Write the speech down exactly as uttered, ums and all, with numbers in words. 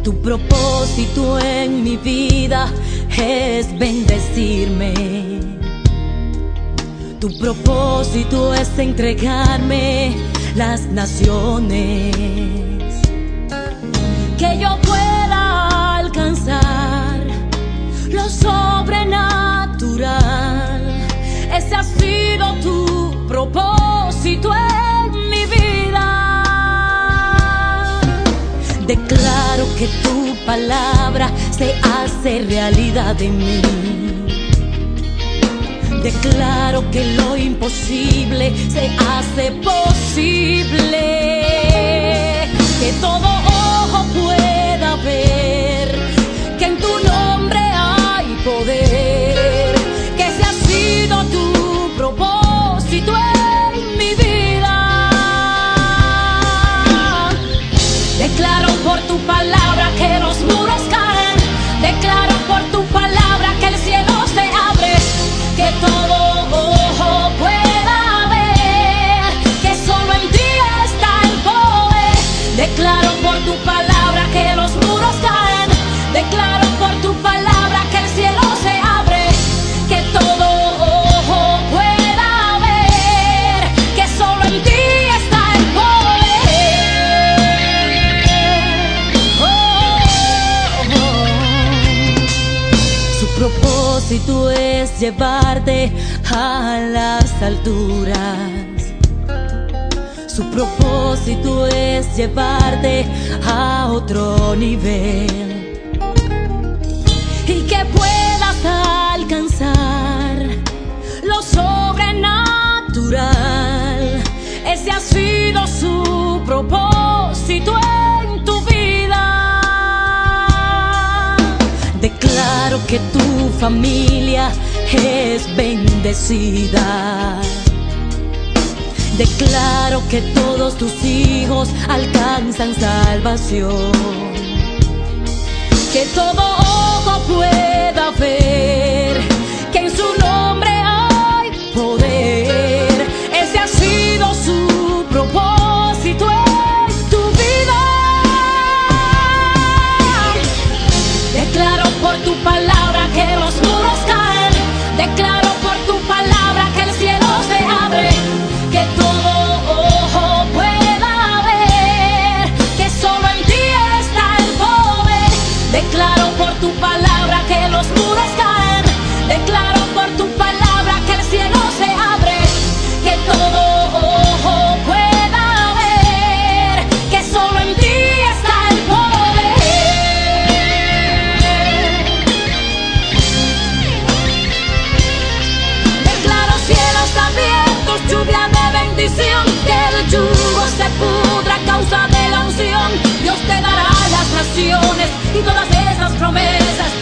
Tu propósito en mi vida es bendecirme. Tu propósito es entregarme las naciones, que yo pueda alcanzar lo sobrenatural. Ese ha sido tu propósito en mi vida. Declaro que tu palabra se hace realidad en mí. Declaro que lo imposible se hace posible, que todo ojo pueda ver que en tu nombre hay poder, que ese ha sido tu propósito en mi vida. Declaro por tu palabra que los muros caen, declaro por tu palabra que el cielo se abre, que todo ojo pueda ver que solo en ti está el poder. Declaro por tu palabra que los muros caen, declaro por tu palabra que el cielo se abre, que todo ojo pueda ver que solo en ti está el poder. Oh, oh, oh. Su propósito es llevarte a las alturas. Su propósito es llevarte a otro nivel, y que puedas alcanzar lo sobrenatural. Ese ha sido su propósito en tu vida. Declaro que tu familia es bendecida. Declaro que todos tus hijos alcanzan salvación, que todo ojo pueda ver que en su nombre hay poder. Ese ha sido su propósito en tu vida. Declaro por tu palabra que los muros caen, declaro por tu palabra que el cielo se abre, que todo ojo pueda ver que solo en ti está el poder. Declaro por tu palabra que los muros caen, declaro por tu palabra que el cielo se abre, que todo ojo pueda ver que solo en ti está el poder. Declaro cielos abiertos, lluvia de bendición, que el yugo se pudra a causa de la unción. Dios te dará las naciones y todas esas promesas